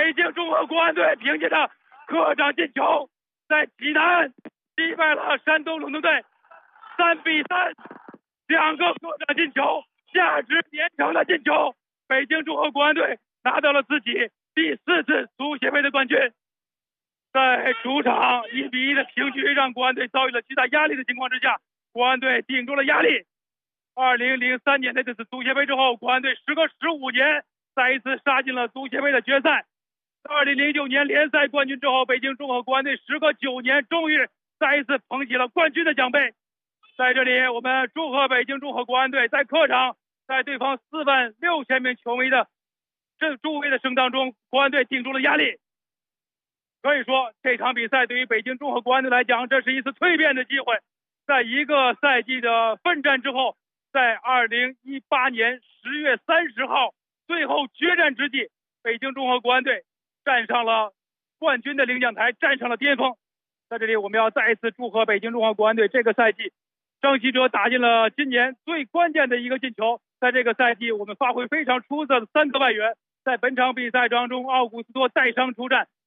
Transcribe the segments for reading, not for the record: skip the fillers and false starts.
北京中赫国安队凭借着客场进球，在济南击败了山东鲁能队，3-3，两个客场进球，价值连城的进球，北京中赫国安队拿到了自己第4次足协杯的冠军。在主场1-1的平局，让国安队遭遇了巨大压力的情况之下，国安队顶住了压力。2003年的这次足协杯之后，国安队时隔15年再一次杀进了足协杯的决赛。2009年联赛冠军之后，北京中赫国安队时隔9年终于再一次捧起了冠军的奖杯。在这里，我们祝贺北京中赫国安队在客场，在对方46000名球迷的助威的声当中，国安队顶住了压力。可以说，这场比赛对于北京中赫国安队来讲，这是一次蜕变的机会。在一个赛季的奋战之后，在2018年10月30号最后决战之际，北京中赫国安队站上了冠军的领奖台，站上了巅峰。在这里，我们要再一次祝贺北京中赫国安队这个赛季，张稀哲打进了今年最关键的一个进球。在这个赛季，我们发挥非常出色的3个外援，在本场比赛当中，奥古斯托带伤出战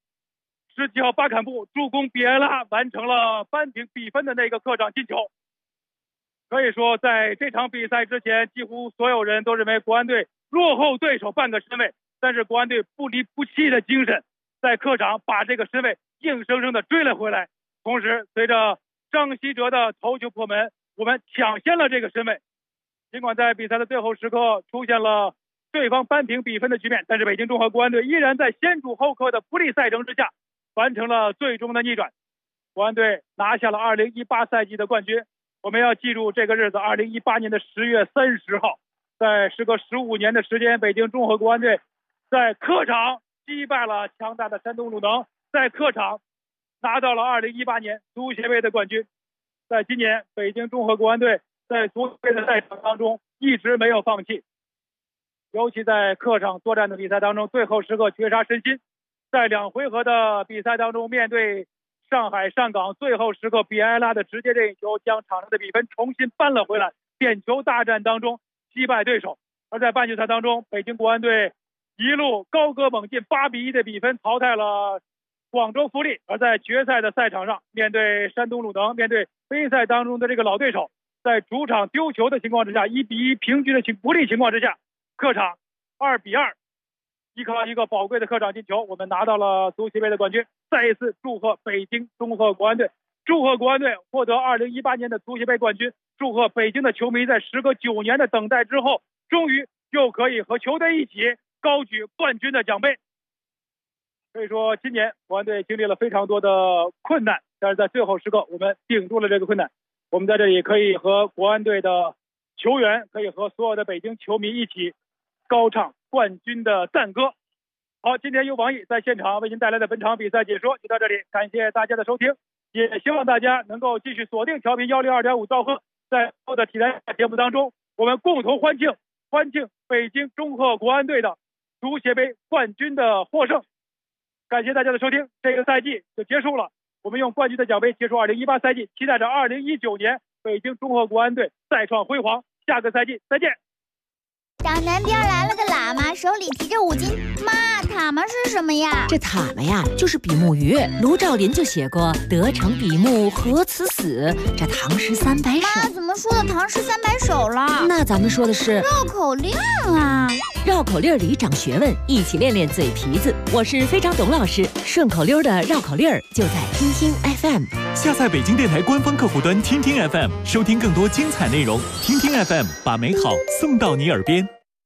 ，17号巴坎布助攻比埃拉完成了扳平比分的那个客场进球。可以说，在这场比赛之前，几乎所有人都认为国安队落后对手半个身位，但是国安队不离不弃的精神，在客场把这个身位硬生生的追了回来。同时，随着张稀哲的头球破门，我们抢先了这个身位。尽管在比赛的最后时刻出现了对方扳平比分的局面，但是北京中赫国安队依然在先主后客的不利赛程之下，完成了最终的逆转。国安队拿下了2018赛季的冠军。我们要记住这个日子，2018年的10月30号，在时隔15年的时间，北京中赫国安队在客场击败了强大的山东鲁能，在客场拿到了2018年足协杯的冠军。在今年，北京中赫国安队在足协杯的赛场当中一直没有放弃，尤其在客场作战的比赛当中，最后时刻绝杀身心。在2回合的比赛当中，面对上海上港，最后时刻比埃拉的直接任意球将场上的比分重新扳了回来，点球大战当中击败对手。而在半决赛当中，北京国安队一路高歌猛进，8-1的比分淘汰了广州富力。而在决赛的赛场上，面对山东鲁能，面对杯赛当中的这个老对手，在主场丢球的情况之下，1-1平局的不利情况之下，客场2-2，依靠一个宝贵的客场进球，我们拿到了足协杯的冠军。再一次祝贺北京中赫国安队，祝贺国安队获得2018年的足协杯冠军，祝贺北京的球迷在时隔9年的等待之后，终于又可以和球队一起高举冠军的奖杯。所以说，今年国安队经历了非常多的困难，但是在最后时刻，我们顶住了这个困难。我们在这里可以和国安队的球员，可以和所有的北京球迷一起高唱冠军的赞歌。好，今天由王毅在现场为您带来的本场比赛解说就到这里，感谢大家的收听，也希望大家能够继续锁定调频102.5兆赫，在后的体坛节目当中，我们共同欢庆北京中赫国安队的足协杯冠军的获胜。感谢大家的收听，这个赛季就结束了，我们用冠军的奖杯结束2018赛季，期待着2019年北京中赫国安队再创辉煌。下个赛季再见。 小南边来了个喇嘛，手里提着5斤。妈，塔嘛是什么呀？ 这塔嘛呀，就是比目鱼。卢照邻就写过“得成比目何辞死”，这唐诗300首。 妈，怎么说的唐诗300首了？ 那咱们说的是绕口令啊！ 绕口令里长学问，一起练练嘴皮子。我是非常懂老师，顺口溜的绕口令就在听听 FM。 下载北京电台官方客户端听听 FM， 收听更多精彩内容。听听 FM， 把美好送到你耳边。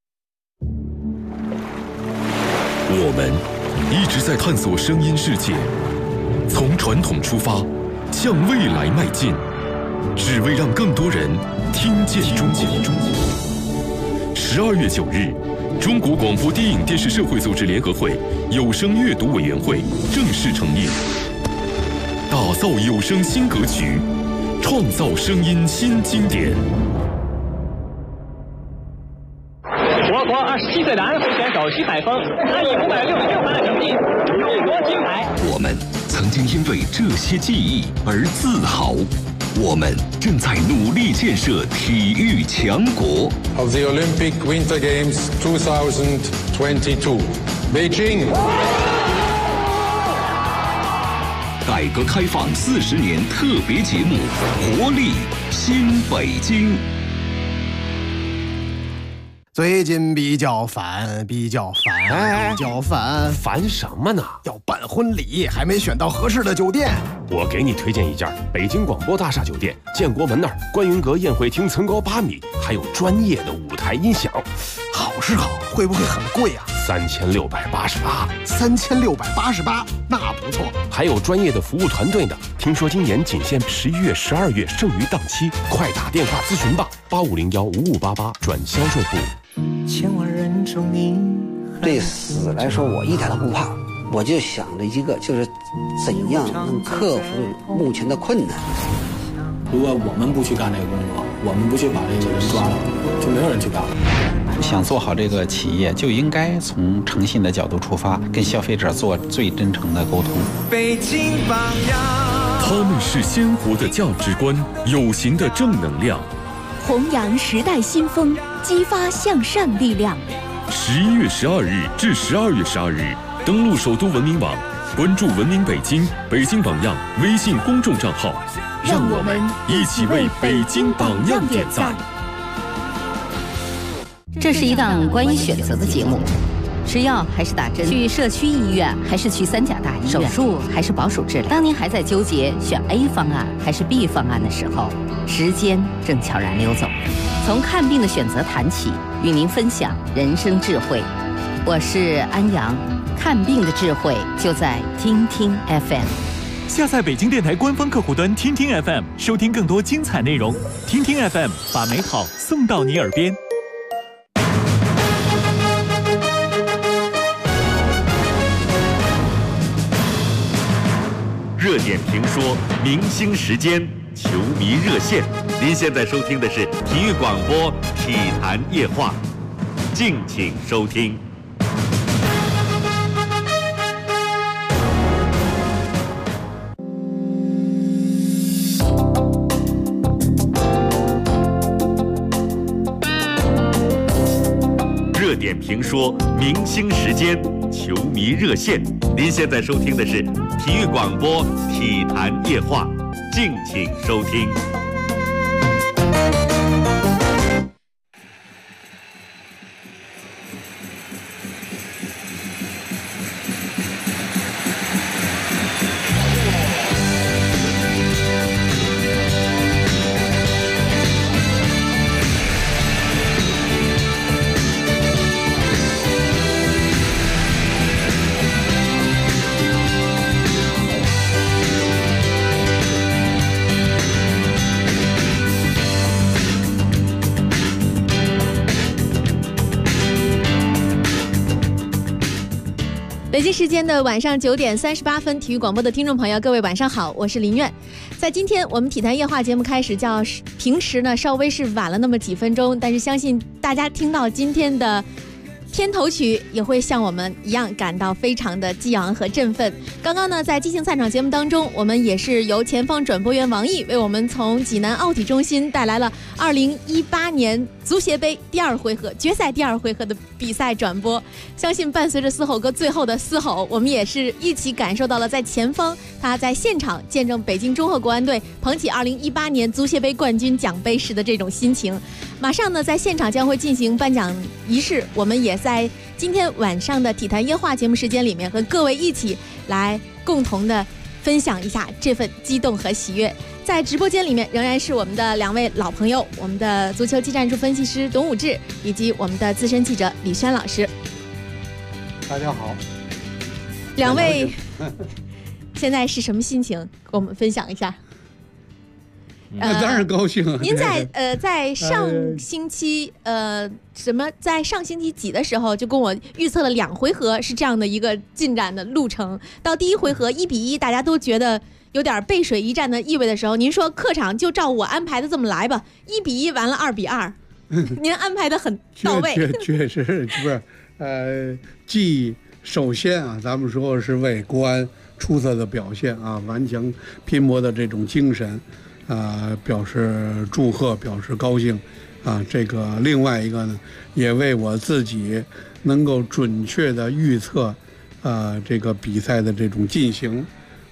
我们一直在探索声音世界，从传统出发，向未来迈进，只为让更多人听见中国。12月9日，中国广播电影电视社会组织联合会有声阅读委员会正式成立，打造有声新格局，创造声音新经典。 我国27岁的安徽选手徐海峰，他以566分的成绩勇夺金牌。 我们曾经因为这些记忆而自豪，我们正在努力建设体育强国。 Of the Olympic Winter Games 2022, Beijing. 改革开放40年特别节目《活力新北京》。 最近比较烦， 烦什么呢？ 要办婚礼，还没选到合适的酒店。 我给你推荐一家北京广播大厦酒店，建国门那儿观云阁宴会厅层高8米，还有专业的舞台音响。 好是好，会不会很贵啊？3688，那不错。 还有专业的服务团队呢。听说今年仅限11月、12月剩余档期，快打电话咨询吧，85015588转销售部。 对死来说，我一点都不怕，我就想着一个，就是怎样能克服目前的困难。 如果我们不去干这个工作，我们不去把这个人抓了，就没有人去干了。 想做好这个企业，就应该从诚信的角度出发，跟消费者做最真诚的沟通。 北京榜样， 他们是鲜活的价值观，有形的正能量， 弘扬时代新风，激发向上力量。 11月12日至12月12日，登录首都文明网，关注文明北京、北京榜样微信公众账号，让我们一起为北京榜样点赞。 这是一档关于选择的节目，吃药还是打针，去社区医院还是去3甲大医院，手术还是保守治疗。当您还在纠结选 A 方案还是 B 方案的时候，时间正悄然溜走。从看病的选择谈起，与您分享人生智慧。我是安阳，看病的智慧就在听听 FM。 下载北京电台官方客户端听听 FM， 收听更多精彩内容。听听 FM， 把美好送到你耳边。 热点评说，明星时间，球迷热线。您现在收听的是体育广播《体坛夜话》，敬请收听。热点评说，明星时间，球迷热线。您现在收听的是体育广播《体坛夜话》，敬请收听。 北京时间的晚上9点38分，体育广播的听众朋友，各位晚上好，我是林苑。在今天我们体坛夜话节目开始，较平时呢稍微是晚了那么几分钟，但是相信大家听到今天的片头曲也会像我们一样感到非常的激昂和振奋。刚刚呢，在激情赛场节目当中，我们也是由前方转播员王毅为我们从济南奥体中心带来了2018年足协杯第2回合决赛第2回合的比赛转播。相信伴随着嘶吼哥最后的嘶吼，我们也是一起感受到了在前方他在现场见证北京中赫国安队捧起2018年足协杯冠军奖杯时的这种心情。马上呢，在现场将会进行颁奖仪式，我们也在今天晚上的体坛夜话节目时间里面和各位一起来共同的分享一下这份激动和喜悦。在直播间里面仍然是我们的2位老朋友，我们的足球技战术分析师董武志以及我们的资深记者李轩老师。 大家好。 2位现在是什么心情？跟我们分享一下。 那当然高兴了。 您在上星期在上星期几的时候就跟我预测了2回合是这样的一个进展的路程。到第1回合1比1，大家都觉得有点背水一战的意味的时候，您说客场就照我安排的这么来吧，1比1完了2比2，您安排的很到位。 确实不是既首先啊，咱们说是为国安出色的表现啊，顽强拼搏的这种精神。表示祝贺，表示高兴，这个另外一个呢，也为我自己能够准确的预测，这个比赛的这种进行，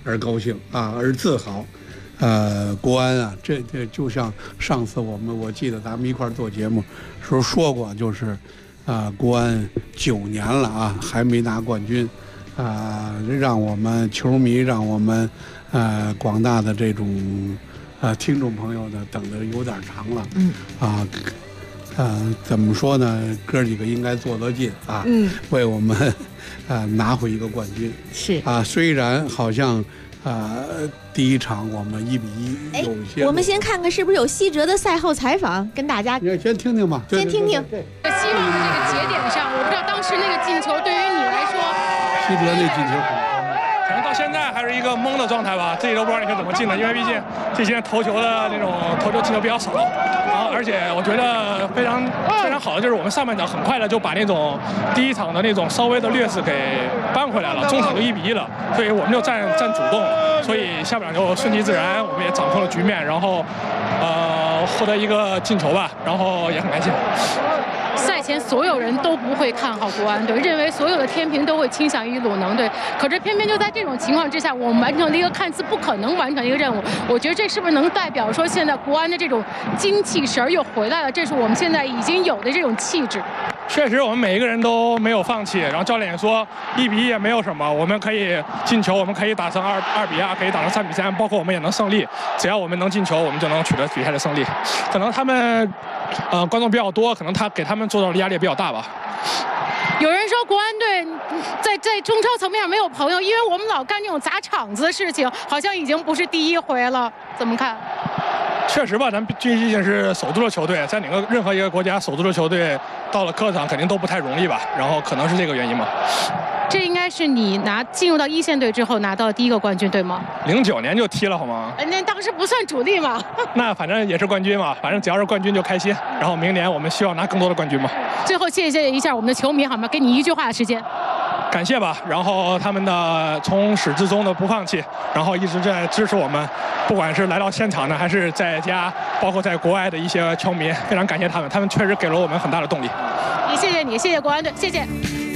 而高兴啊，而自豪。国安啊，这就像上次我记得咱们一块儿做节目时候说过，就是国安9年了啊，还没拿冠军让我们球迷，让我们广大的这种听众朋友呢等得有点长了。怎么说呢？哥几个应该做得进啊，为我们拿回一个冠军。 是虽然好像第一场我们1-1有些。 我们先看看是不是有西哲的赛后采访，跟大家先听听吧。 先听听。 希望的这个节点上，我不知道当时那个进球对于你来说， 西哲那进球可能到现在还是一个懵的状态吧，自己都不知道你是怎么进的，因为毕竟这些投球的那种投球进球比较少，然后而且我觉得非常好的就是我们上半场很快的就把那种第一场的那种稍微的劣势给扳回来了，中场就1-1了，所以我们就占主动，所以下半场就顺其自然，我们也掌控了局面，然后获得一个进球吧，然后也很开心。 赛前所有人都不会看好国安队，认为所有的天平都会倾向于鲁能队。可是偏偏就在这种情况之下，我们完成了一个看似不可能完成的一个任务。我觉得这是不是能代表说现在国安的这种精气神又回来了？这是我们现在已经有的这种气质。 确实，我们每一个人都没有放弃。然后教练也说，1-1也没有什么，我们可以进球，我们可以打成2-2，可以打成3-3，包括我们也能胜利。只要我们能进球，我们就能取得比赛的胜利。可能他们观众比较多，可能给他们做到的压力也比较大吧。 有人说国安队在中超层面上没有朋友，因为我们老干这种砸场子的事情，好像已经不是第一回了，怎么看？ 确实吧，咱毕竟是首都的球队，在任何一个国家首都的球队到了客场肯定都不太容易吧，然后可能是这个原因嘛。 这应该是你进入到1线队之后拿到的第一个冠军，对吗 ？09年就踢了好吗？ 那当时不算主力嘛。 那反正也是冠军嘛，反正只要是冠军就开心。然后明年我们希望拿更多的冠军嘛。 最后谢谢一下我们的球迷好吗？给你1句话的时间。 感谢吧，然后他们的从始至终的不放弃，然后一直在支持我们，不管是来到现场的还是在家，包括在国外的一些球迷，非常感谢他们，他们确实给了我们很大的动力。 也谢谢你，谢谢国安队，谢谢。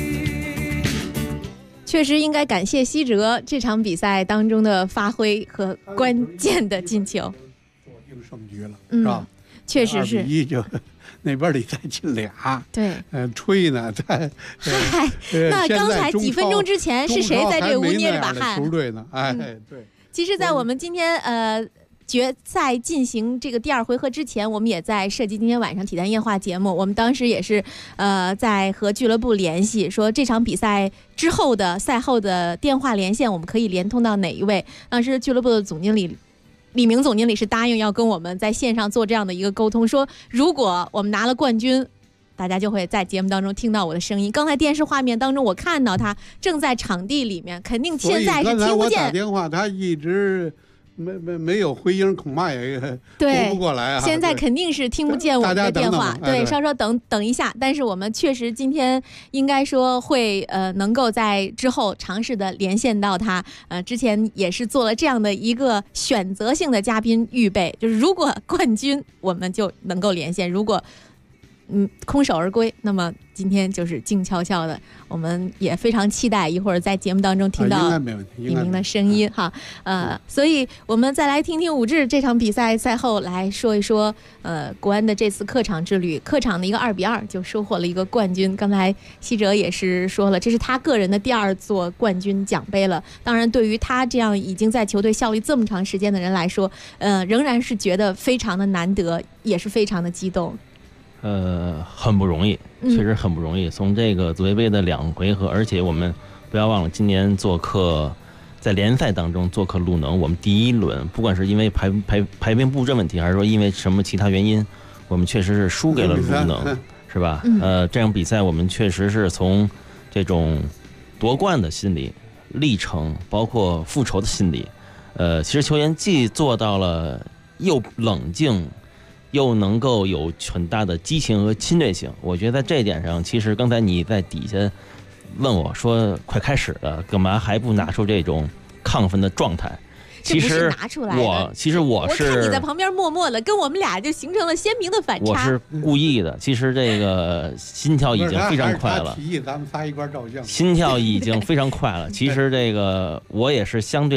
确实应该感谢西哲这场比赛当中的发挥和关键的进球， 锁定胜局了，是吧？ 确实是 2-1就那边里再进俩， 对， 吹呢， 嗨，那刚才几分钟之前是谁在这屋捏着把汗？ 球队呢？对。 其实，在我们今天决赛进行这个第2回合之前，我们也在设计今天晚上体坛夜话节目。我们当时也是在和俱乐部联系，说这场比赛之后的赛后的电话连线，我们可以连通到哪一位？当时俱乐部的总经理李明总经理是答应要跟我们在线上做这样的一个沟通，说如果我们拿了冠军，大家就会在节目当中听到我的声音。刚才电视画面当中，我看到他正在场地里面，肯定现在是听不见。 我打电话，他一直没有回音，恐怕也拨不过来啊。 现在肯定是听不见我们的电话，对，稍稍等一下。但是我们确实今天应该说会能够在之后尝试的连线到他。之前也是做了这样的一个选择性的嘉宾预备，就是如果冠军我们就能够连线，如果空手而归，那么今天就是静悄悄的。我们也非常期待一会儿在节目当中听到李明的声音哈。所以我们再来听听武志这场比赛赛后来说一说国安的这次客场之旅，客场的一个2-2就收获了一个冠军。刚才西哲也是说了，这是他个人的第2座冠军奖杯了。当然对于他这样已经在球队效力这么长时间的人来说，仍然是觉得非常的难得，也是非常的激动。 很不容易，确实很不容易。从这个足协杯的2回合，而且我们不要忘了，今年做客在联赛当中做客鲁能，我们第1轮不管是因为排兵布阵问题，还是说因为什么其他原因，我们确实是输给了鲁能，是吧？这场比赛我们确实是从这种夺冠的心理历程，包括复仇的心理，其实球员既做到了又冷静，又能够有很大的激情和侵略性。我觉得在这一点上，其实刚才你在底下问我说快开始了，干嘛还不拿出这种亢奋的状态？其实拿出来我看你在旁边默默的，跟我们俩就形成了鲜明的反差。 我是故意的，其实这个心跳已经非常快了。 提议咱们仨一块照相。 心跳已经非常快了。其实这个我也是相对的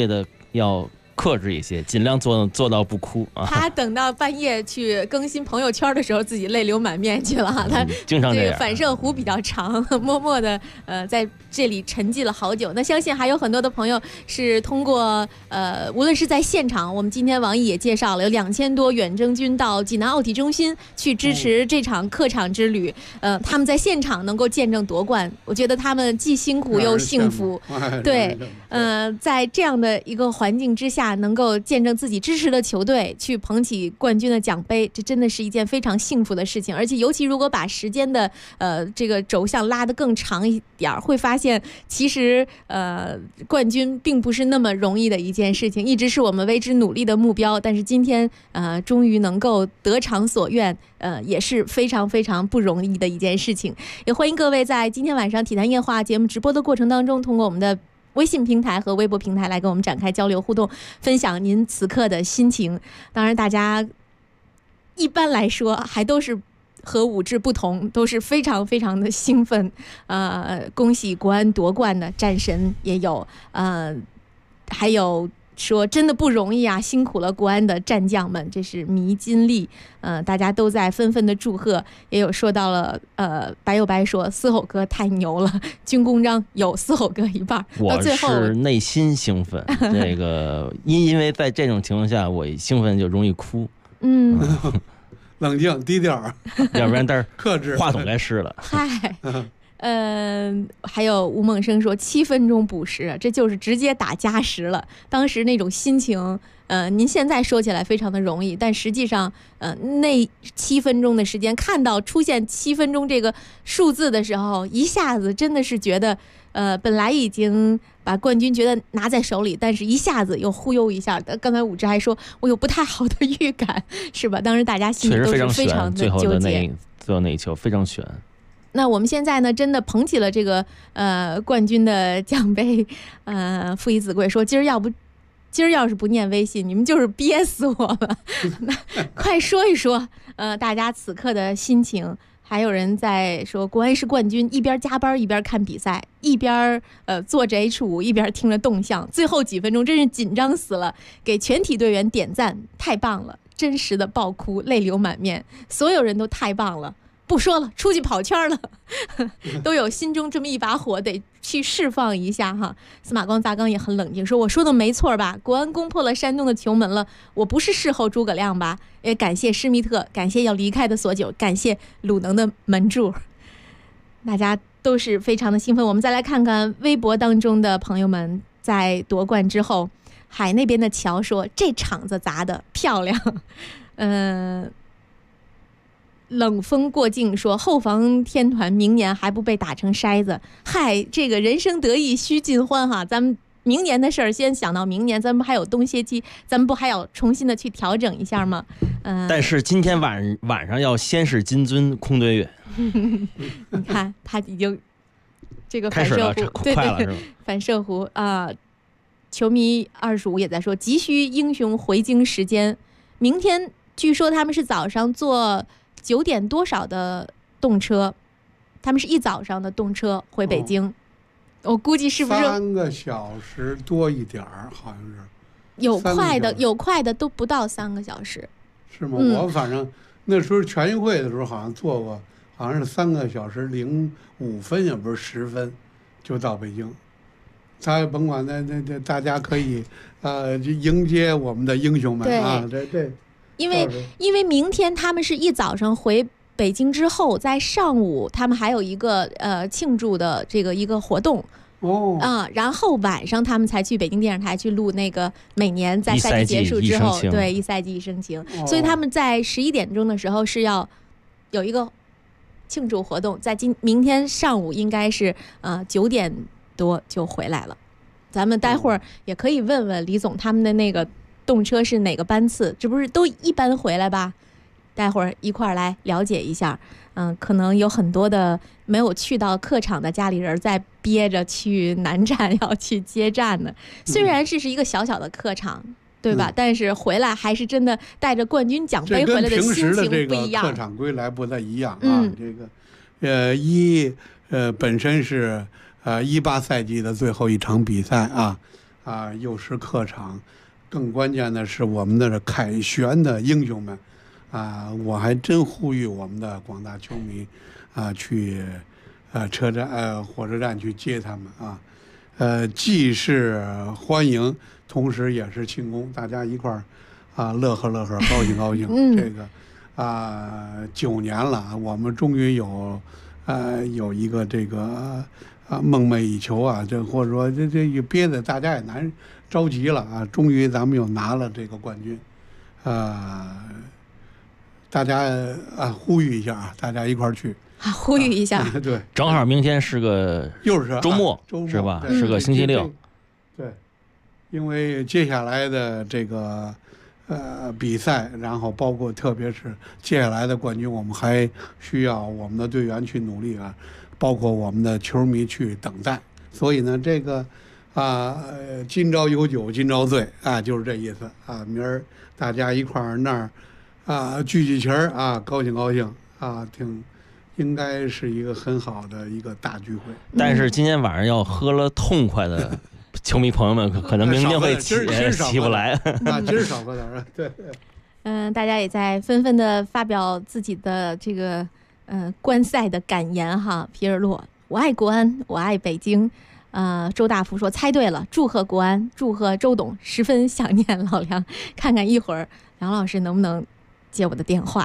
要克制一些，尽量做到不哭啊。 他等到半夜去更新朋友圈的时候，自己泪流满面去了。他经常这样， 反射弧比较长，默默的在这里沉寂了好久。那相信还有很多的朋友是通过无论是在现场，我们今天网易也介绍了有2000多远征军到济南奥体中心去支持这场客场之旅。他们在现场能够见证夺冠，我觉得他们既辛苦又幸福。对，在这样的一个环境之下，能够见证自己支持的球队去捧起冠军的奖杯，这真的是一件非常幸福的事情。而且尤其如果把时间的这个轴向拉得更长一点，会发现其实冠军并不是那么容易的一件事情，一直是我们为之努力的目标。但是今天终于能够得偿所愿，也是非常非常不容易的一件事情。也欢迎各位在今天晚上体坛夜话节目直播的过程当中，通过我们的微信平台和微博平台来跟我们展开交流互动，分享您此刻的心情。当然大家一般来说还都是和武志不同，都是非常非常的兴奋。恭喜国安夺冠的战神也有，还有说真的不容易啊，辛苦了国安的战将们，这是迷金力。大家都在纷纷的祝贺，也有说到了白有白说嘶吼哥太牛了，军功章有嘶吼哥一半。 我是内心兴奋，这个因为在这种情况下，我兴奋就容易哭。 冷静低调， 要不然但是克制， 话筒该湿了。 嗨。还有吴梦生说7分钟补时，这就是直接打加时了。当时那种心情，您现在说起来非常的容易，但实际上，那7分钟的时间，看到出现7分钟这个数字的时候，一下子真的是觉得，本来已经把冠军觉得拿在手里，但是一下子又忽悠一下。刚才武志还说，我有不太好的预感，是吧？当时大家心里都是非常的纠结。 最后那一球非常悬。 那我们现在呢，真的捧起了这个冠军的奖杯。父以子贵说，今儿要是不念微信，你们就是憋死我了。那快说一说，大家此刻的心情。还有人在说，国安是冠军，一边加班一边看比赛，一边坐着 H5，一边听着动向。最后几分钟真是紧张死了，给全体队员点赞，太棒了，真实的爆哭，泪流满面，所有人都太棒了。不说了，出去跑圈了，都有心中这么一把火，得去释放一下哈。司马光砸缸也很冷静，说我说的没错吧？国安攻破了山东的球门了，我不是事后诸葛亮吧？也感谢施密特，感谢要离开的索九，感谢鲁能的门柱，大家都是非常的兴奋。我们再来看看微博当中的朋友们，在夺冠之后，海那边的乔说这场子砸的漂亮，冷风过境说后防天团明年还不被打成筛子。嗨，这个人生得意须尽欢哈，咱们明年的事儿先想到明年，咱们还有冬歇期，咱们不还要重新的去调整一下吗？ 但是今天晚上要先是金樽空对月。 你看他已经这个反射弧， 对对，反射弧啊。球迷25也在说急需英雄回京时间，明天据说他们是早上坐9点多少的动车，他们是一早上的动车回北京。我估计是不是 3个小时多一点儿，好像是有快的都不到3个小时， 是吗？我反正那时候全运会的时候好像坐过，好像是3个小时05分，也不是10分就到北京。咱也甭管那大家可以迎接我们的英雄们啊！对。 因为明天他们是一早上回北京之后，在上午他们还有一个庆祝的这个一个活动然后晚上他们才去北京电视台去录那个每年在赛季结束之后对一赛季一生情，所以他们在11点钟的时候是要有一个庆祝活动，在明天上午应该是9点多就回来了。咱们待会儿也可以问问李总他们的那个动车是哪个班次，这不是都一班回来吧？待会儿一块儿来了解一下。可能有很多的没有去到客场的家里人在憋着去南站要去接站呢。虽然这是一个小小的客场，对吧？但是回来还是真的带着冠军奖杯回来的心情不一样。 客场归来不太一样啊。这个本身是18赛季的最后一场比赛啊。 又是客场，更关键的是我们的凯旋的英雄们我还真呼吁我们的广大球迷去车站火车站去接他们既是欢迎，同时也是庆功，大家一块儿乐呵乐呵，高兴高兴。这个9年了，我们终于有一个这个梦寐以求这或者说这憋的大家也难着急了终于咱们又拿了这个冠军大家呼吁一下大家一块儿去呼吁一下对， 正好明天是个又是周末是吧？是个星期六。 对，因为接下来的这个比赛，然后包括特别是接下来的冠军，我们还需要我们的队员去努力包括我们的球迷去等待。所以呢，这个今朝有酒今朝醉就是这意思明儿大家一块儿那儿聚齐儿高兴高兴应该是一个很好的一个大聚会。 但是今天晚上要喝了痛快的球迷朋友们可能明天会起不来今儿少喝点对。 大家也在纷纷的发表自己的这个观赛的感言皮尔洛，我爱国安，我爱北京。周大福说猜对了，祝贺国安，祝贺周董，十分想念老梁，看看一会儿梁老师能不能接我的电话。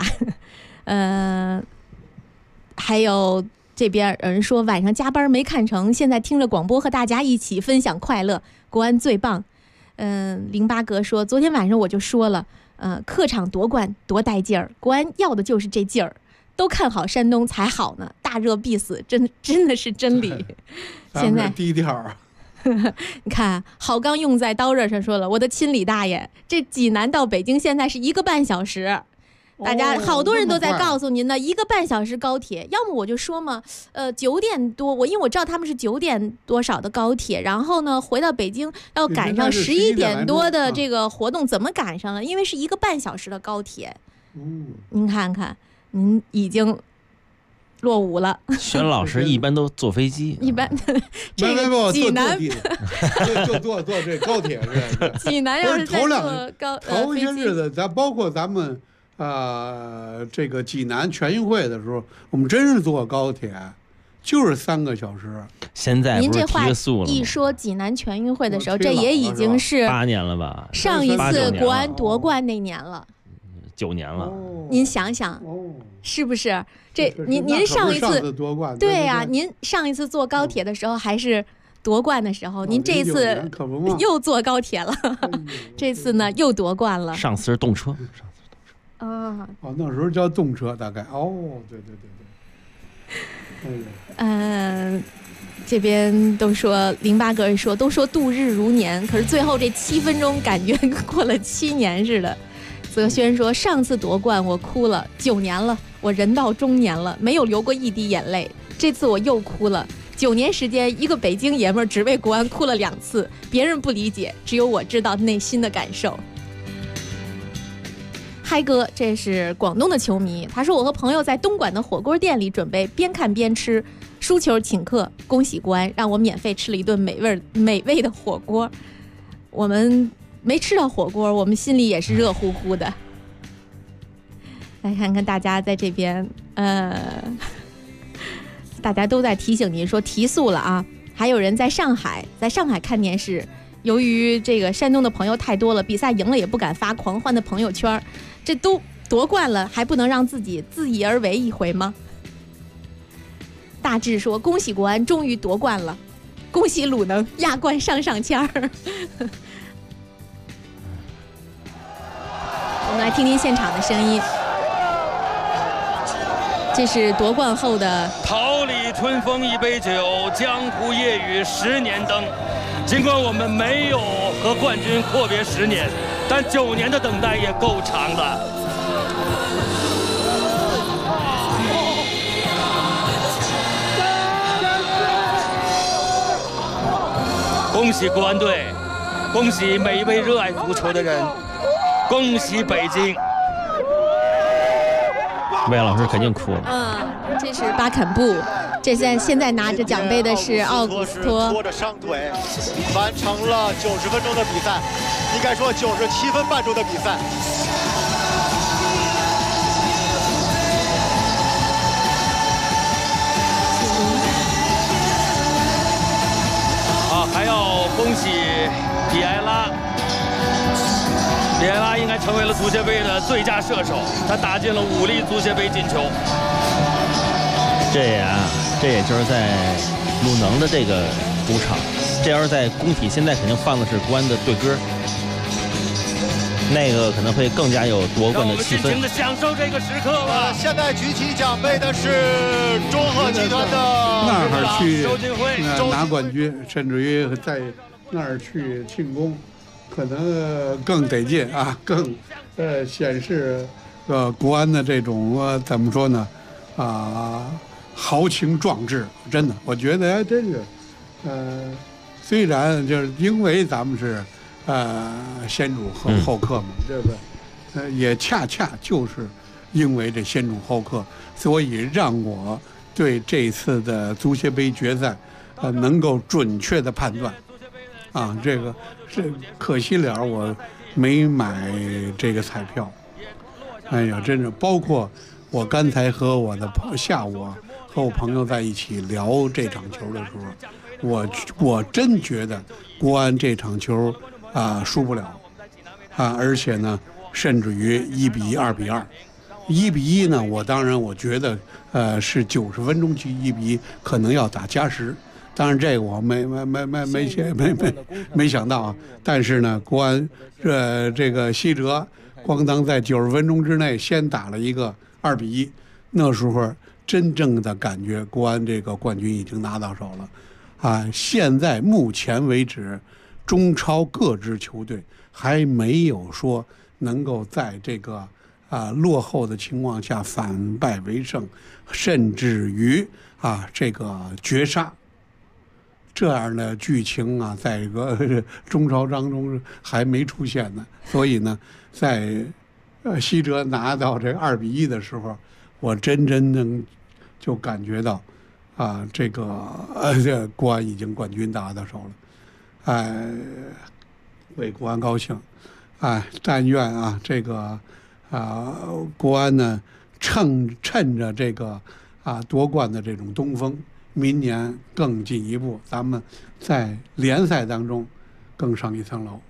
还有这边有人说晚上加班没看成，现在听着广播和大家一起分享快乐，国安最棒。08哥说昨天晚上我就说了，客场夺冠多带劲儿，国安要的就是这劲儿，都看好山东才好呢，大热必死，真的是真理。现在低调你看好钢用在刀刃上说了，我的亲李大爷，这济南到北京现在是1个半小时。大家好多人都在告诉您呢，1个半小时高铁，要么我就说嘛，9点多，因为我知道他们是9点多少的高铁，然后呢回到北京要赶上11点多的这个活动，怎么赶上了？因为是1个半小时的高铁。您看看，您已经落伍了。 轩老师一般都坐飞机， 一般这个济南就坐这高铁是。 济南要是在坐头一些日子，咱包括咱们。这个济南全运会的时候，我们真是坐高铁，就是3个小时。 现在不是提速了吗？ 一说济南全运会的时候，这也已经是 8年了吧？ 上一次国安夺冠那年了 ，9年了。 您想想，是不是？这您上一次夺冠， 对呀，您上一次坐高铁的时候还是夺冠的时候，您这次又坐高铁了，这次呢又夺冠了。 上次是动车。 那时候叫动车，大概对。 这边都说08个人说都说度日如年，可是最后这7分钟感觉过了7年似的。泽轩说上次夺冠我哭了，9年了，我人到中年了，没有流过一滴眼泪，这次我又哭了。9年时间，一个北京爷们儿只为国安哭了2次，别人不理解，只有我知道内心的感受。嗨哥，这是广东的球迷，他说我和朋友在东莞的火锅店里准备边看边吃，输球请客，恭喜国安，让我免费吃了一顿美味的火锅。我们没吃到火锅，我们心里也是热乎乎的。来看看大家在这边，大家都在提醒您说提速了啊！还有人在上海看电视，由于这个山东的朋友太多了，比赛赢了也不敢发狂欢的朋友圈。这都夺冠了，还不能让自己自以而为一回吗？大志说恭喜国安终于夺冠了，恭喜鲁能亚冠上签儿。我们来听听现场的声音，这是夺冠后的桃李春风一杯酒，江湖夜雨10年灯。尽管我们没有和冠军阔别10年，但9年的等待也够长了。恭喜国安队，恭喜每一位热爱足球的人，恭喜北京。 魏老师肯定哭了。 这是巴坎布， 现在拿着奖杯的是奥古斯托， 拖着伤腿完成了90分钟的比赛，应该说97分半钟的比赛。 还要恭喜比埃拉。比埃拉应该成为了足协杯的最佳射手，他打进了5粒足协杯进球。 这也就是在鲁能的这个主场，这要是在工体，现在肯定放的是国安的队歌，那个可能会更加有夺冠的气氛。 让我们尽情的享受这个时刻吧。 现在举起奖杯的是中赫集团的那儿去周金辉拿冠军，甚至于在那儿去庆功，可能更得劲啊，更显示国安的这种怎么说呢豪情壮志。真的，我觉得真是虽然就是因为咱们是先主和后客嘛，对不对？也恰恰就是因为这先主后客，所以让我对这次的足协杯决赛能够准确的判断啊，这个是可惜了我没买这个彩票。哎呀，真是，包括我刚才和我的下午和我朋友在一起聊这场球的时候，我真觉得国安这场球输不了而且呢，甚至于1比1、2比2，1比1呢，我觉得是90分钟去1比1，可能要打加时。当然这个我没想到啊。但是呢，国安这个西哲咣当在90分钟之内先打了一个2比1，那时候真正的感觉国安这个冠军已经拿到手了现在目前为止，中超各支球队还没有说能够在这个落后的情况下反败为胜，甚至于这个绝杀这样的剧情在一个中超当中还没出现呢。所以呢，在西哲拿到这2比1的时候，我真正就感觉到这个国安已经冠军拿到手了，为国安高兴，但愿这个国安呢趁着这个夺冠的这种东风，明年更进一步，咱们在联赛当中更上一层楼。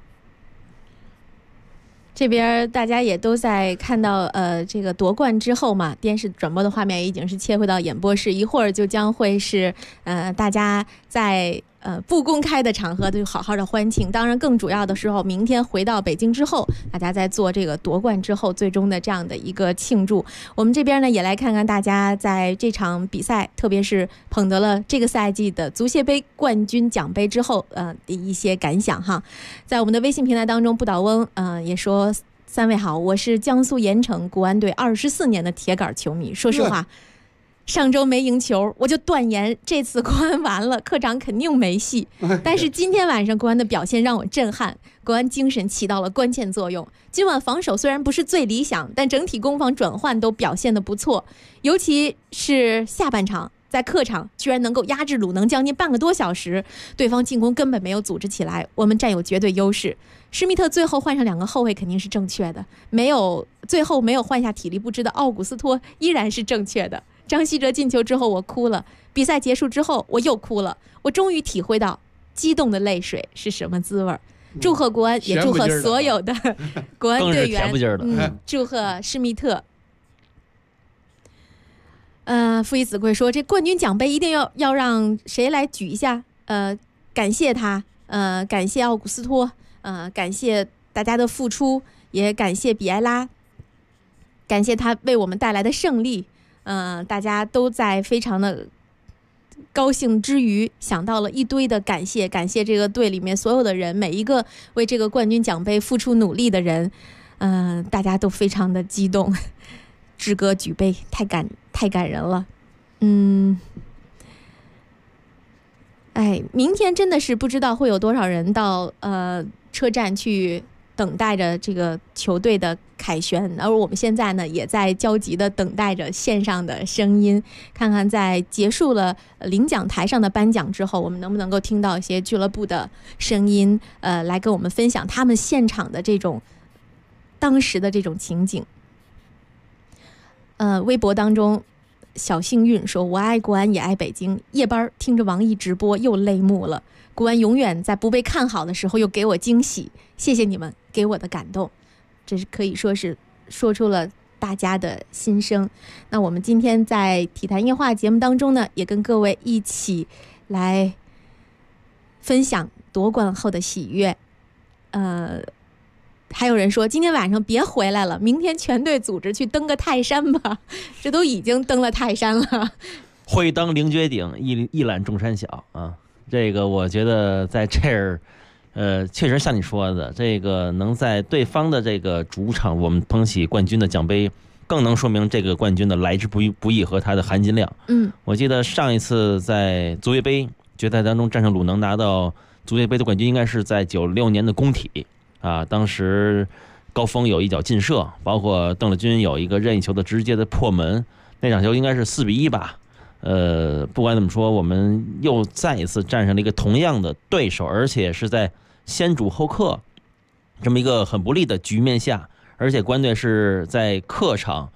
这边大家也都在看到这个夺冠之后嘛，电视转播的画面已经是切回到演播室，一会儿就将会是大家在不公开的场合就好好的欢庆。当然更主要的时候，明天回到北京之后，大家在做这个夺冠之后最终的这样的一个庆祝。我们这边呢也来看看大家在这场比赛，特别是捧得了这个赛季的足协杯冠军奖杯之后的一些感想哈。在我们的微信平台当中，不倒翁也说，3位好，我是江苏盐城国安队24年的铁杆球迷。说实话，上周没赢球，我就断言这次国安完了，客场肯定没戏。但是今天晚上国安的表现让我震撼，国安精神起到了关键作用。今晚防守虽然不是最理想，但整体攻防转换都表现得不错，尤其是下半场。在客场居然能够压制鲁能将近半个多小时，对方进攻根本没有组织起来，我们占有绝对优势。施密特最后换上2个后卫肯定是正确的，最后没有换下体力不支的奥古斯托依然是正确的。张稀哲进球之后我哭了，比赛结束之后我又哭了，我终于体会到激动的泪水是什么滋味。祝贺国安，也祝贺所有的国安队员，祝贺施密特。父以子贵说，这冠军奖杯一定要让谁来举一下？感谢他，感谢奥古斯托，感谢大家的付出，也感谢比埃拉，感谢他为我们带来的胜利。大家都在非常的高兴之余，想到了一堆的感谢这个队里面所有的人，每一个为这个冠军奖杯付出努力的人，大家都非常的激动。志哥举杯，太感人了。明天真的是不知道会有多少人到车站去等待着这个球队的凯旋，而我们现在呢也在焦急的等待着线上的声音，看看在结束了领奖台上的颁奖之后，我们能不能够听到一些俱乐部的声音，来跟我们分享他们现场的这种当时的这种情景。微博当中小幸运说，我爱国安也爱北京，夜班听着王毅直播又泪目了，国安永远在不被看好的时候又给我惊喜，谢谢你们给我的感动，这是可以说是说出了大家的心声。那我们今天在体坛夜话节目当中呢，也跟各位一起来分享夺冠后的喜悦。还有人说今天晚上别回来了，明天全队组织去登个泰山吧，这都已经登了泰山了。 会登凌绝顶，一览众山小啊！这个我觉得在这儿，确实像你说的，这个能在对方的这个主场，我们捧起冠军的奖杯，更能说明这个冠军的来之不易和它的含金量。我记得上一次在足协杯决赛当中战胜鲁能拿到足协杯的冠军，应该是在96年的工体。当时高峰有一脚劲射，包括邓乐军有一个任意球的直接的破门，那场球应该是4-1吧。不管怎么说，我们又再一次战胜了一个同样的对手，而且是在先主后客这么一个很不利的局面下，而且国安队是在客场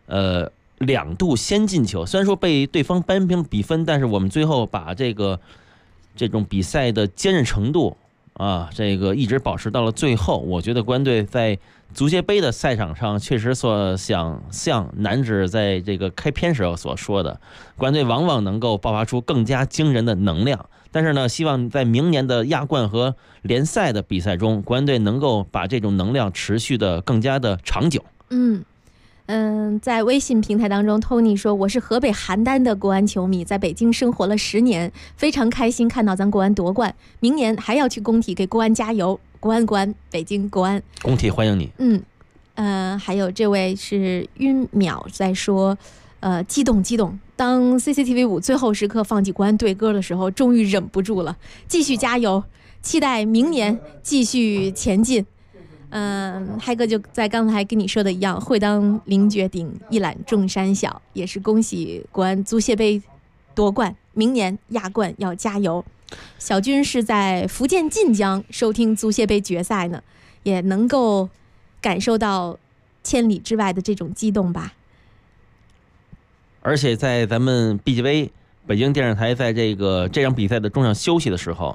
2度先进球，虽然说被对方扳平比分，但是我们最后把这种比赛的坚韧程度这个一直保持到了最后。我觉得国安队在足协杯的赛场上确实像男子在这个开篇时候所说的，国安队往往能够爆发出更加惊人的能量。但是呢，希望在明年的亚冠和联赛的比赛中，国安队能够把这种能量持续的更加的长久。 在微信平台当中 Tony 说，我是河北邯郸的国安球迷，在北京生活了10年，非常开心看到咱国安夺冠，明年还要去工体给国安加油，国安北京国安， 工体欢迎你。 还有这位是晕淼在说，激动，当 CCTV5 最后时刻放起国安队歌的时候，终于忍不住了，继续加油，期待明年继续前进。嗨哥就在刚才跟你说的一样，会当凌绝顶，一览众山小，也是恭喜国安足协杯夺冠，明年亚冠要加油。小军是在福建晋江收听足协杯决赛呢，也能够感受到千里之外的这种激动吧。 而且在咱们 BGV 北京电视台在这场比赛的中场休息的时候，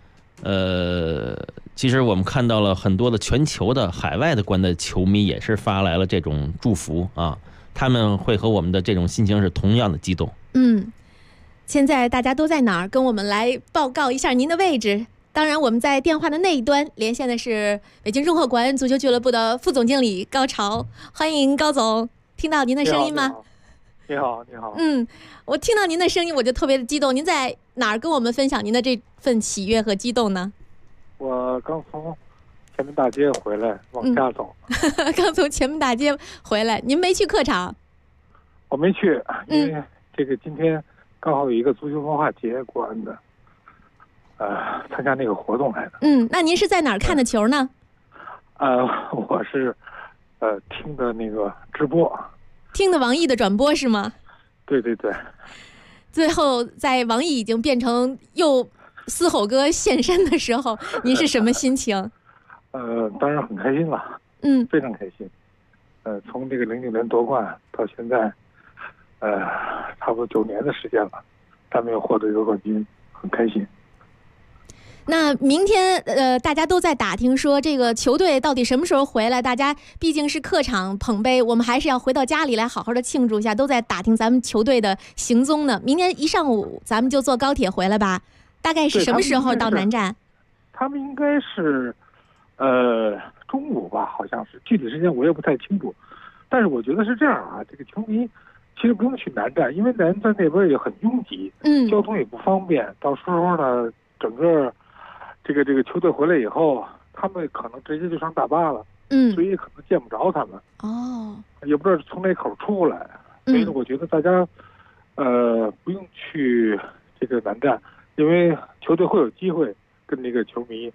其实我们看到了很多的全球的海外的国安的球迷也是发来了这种祝福他们会和我们的这种心情是同样的激动。 现在大家都在哪儿？跟我们来报告一下您的位置。当然我们在电话的那一端连线的是北京中赫国安足球俱乐部的副总经理高潮，欢迎高总，听到您的声音吗？ 你好。 我听到您的声音我就特别的激动，您在哪儿跟我们分享您的这份喜悦和激动呢？ 我刚从前门大街回来，往家走。 刚从前门大街回来，您没去客场？ 我没去，因为这个今天刚好有一个足球文化节，国安的，参加那个活动来的。 那您是在哪儿看的球呢？ 我是听的那个直播。 听的王毅的转播是吗？ 对。 最后在王毅已经变成又嘶吼歌现身的时候，您是什么心情？ 当然很开心了，非常开心。从这个09年夺冠到现在，差不多9年的时间了，咱们又获得一个冠军，很开心。 那明天大家都在打听说这个球队到底什么时候回来，大家毕竟是客场捧杯，我们还是要回到家里来好好的庆祝一下，都在打听咱们球队的行踪呢。明天一上午咱们就坐高铁回来吧，大概是什么时候到南站？ 他们应该是中午吧，好像是，具体时间我也不太清楚。但是我觉得是这样这个球迷其实不用去南站，因为南站那边也很拥挤，交通也不方便。到时候呢，整个这个球队回来以后，他们可能直接就上大巴了，所以可能见不着他们。也不知道从哪口出来，所以我觉得大家不用去这个南站，因为球队会有机会跟那个球迷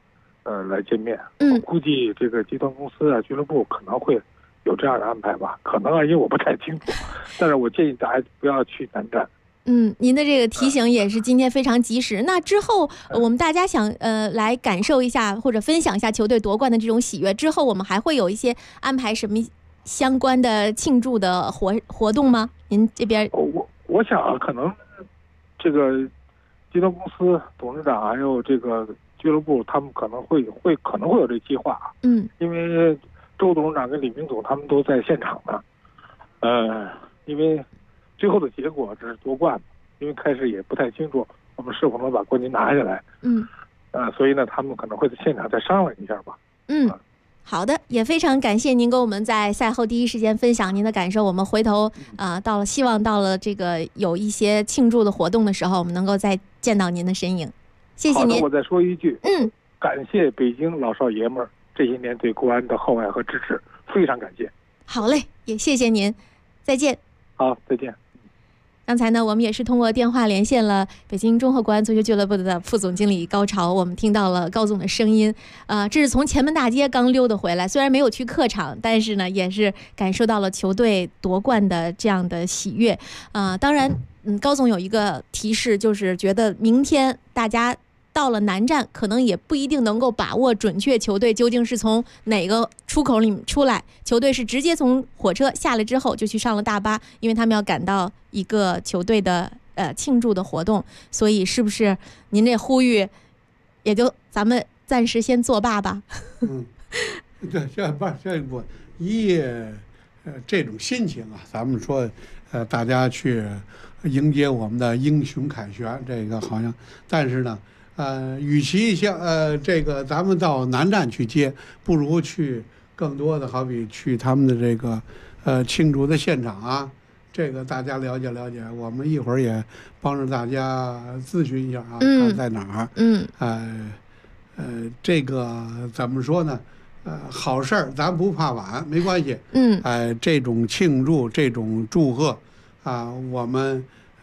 来见面。我估计这个集团公司啊、俱乐部可能会有这样的安排吧，可能啊，因为我不太清楚，但是我建议大家不要去南站。 您的这个提醒也是今天非常及时。那之后我们大家想来感受一下或者分享一下球队夺冠的这种喜悦，之后我们还会有一些安排什么相关的庆祝的活动吗？您这边？ 我想啊，可能这个集团公司董事长还有这个俱乐部，他们可能会有这计划啊。因为周董事长跟李明总他们都在现场呢。因为最后的结果这是夺冠，因为开始也不太清楚我们是否能把冠军拿下来。所以呢，他们可能会在现场再商量一下吧。 好的，也非常感谢您跟我们在赛后第一时间分享您的感受。我们回头希望到了这个有一些庆祝的活动的时候，我们能够再见到您的身影。谢谢您。 好的，我再说一句，感谢北京老少爷们儿这些年对国安的厚爱和支持，非常感谢。 好嘞，也谢谢您，再见。 好，再见。 刚才呢，我们也是通过电话连线了北京中赫国安足球俱乐部的副总经理高潮，我们听到了高总的声音。这是从前门大街刚溜达回来，虽然没有去客场，但是呢，也是感受到了球队夺冠的这样的喜悦。当然，高总有一个提示，就是觉得明天大家到了南站，可能也不一定能够把握准确球队究竟是从哪个出口里出来。球队是直接从火车下来之后就去上了大巴，因为他们要赶到一个球队的庆祝的活动。所以是不是您这呼吁，也就咱们暂时先作罢吧？ 对，这种心情啊，咱们说大家去迎接我们的英雄凯旋，这个好像，但是呢。与其像这个咱们到南站去接，不如去更多的好比去他们的这个庆祝的现场啊，这个大家了解了解。我们一会儿也帮着大家咨询一下啊，看在哪儿。这个怎么说呢？好事儿咱不怕晚，没关系。这种庆祝，这种祝贺啊，我们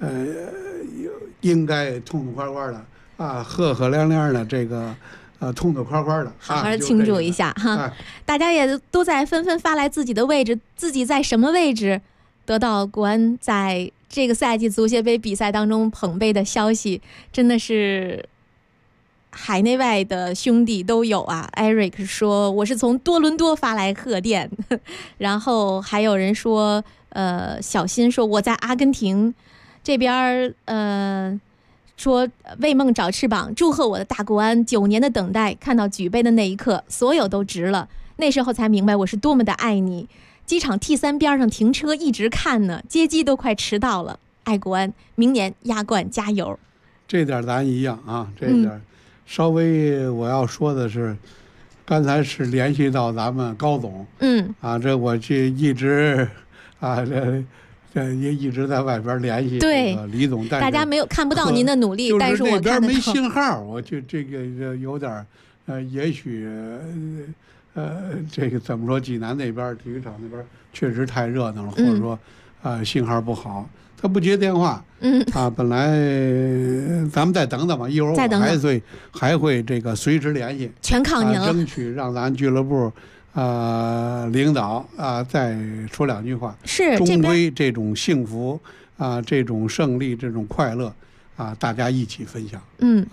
应该痛痛快快的。喝喝亮亮的，这个痛痛快快的， 好好庆祝一下哈！大家也都在纷纷发来自己的位置，自己在什么位置得到国安在这个赛季足协杯比赛当中捧杯的消息，真的是海内外的兄弟都有啊。Eric 说我是从多伦多发来贺电，然后还有人说小新说我在阿根廷这边说为梦找翅膀，祝贺我的大国安9年的等待，看到举杯的那一刻，所有都值了。那时候才明白我是多么的爱你。机场 T3 边上停车一直看呢，接机都快迟到了。爱国安，明年亚冠加油。 这点咱一样啊，这点稍微我要说的是，刚才是联系到咱们高总，这我去一直也一直在外边联系这个李总，但是大家没有看不到您的努力，但是我那边没信号，我就这个有点也许这个怎么说？济南那边体育场那边确实太热闹了，或者说信号不好，他不接电话。本来咱们再等等吧，一会儿我还会这个随时联系， 全靠您了， 争取让咱俱乐部。领导再说两句话， 是终归这种幸福这种胜利，这种快乐大家一起分享。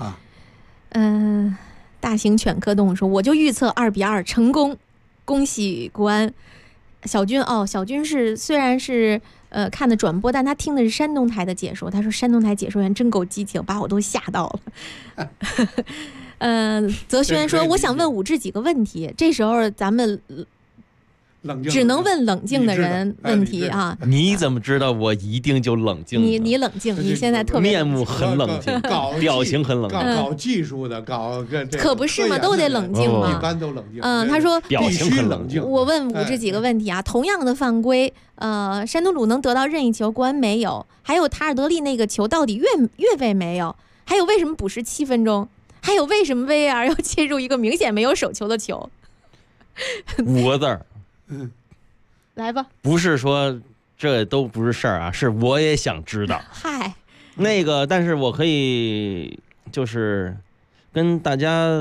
大型犬科动物说，我就预测2-2成功，恭喜国安。小军是虽然是看的转播，但他听的是山东台的解说，他说山东台解说员真够激情，把我都吓到了。泽轩说我想问武志几个问题，这时候咱们只能问冷静的人问题啊。 你怎么知道我一定就冷静？ 你冷静，你现在特别面目很冷静，表情很冷静， 搞技术的， 可不是嘛，都得冷静嘛， 一般都冷静。 他说表情很冷静。 我问武志几个问题啊，同样的犯规，山东鲁能得到任意球，国安没有，还有塔尔德利那个球到底越位没有？还有为什么补时7分钟？还有为什么 VAR 要切入一个明显没有手球的球 ？5个字儿， 来吧。 不是说这都不是事儿啊，是我也想知道。 嗨， 那个，但是我可以就是跟大家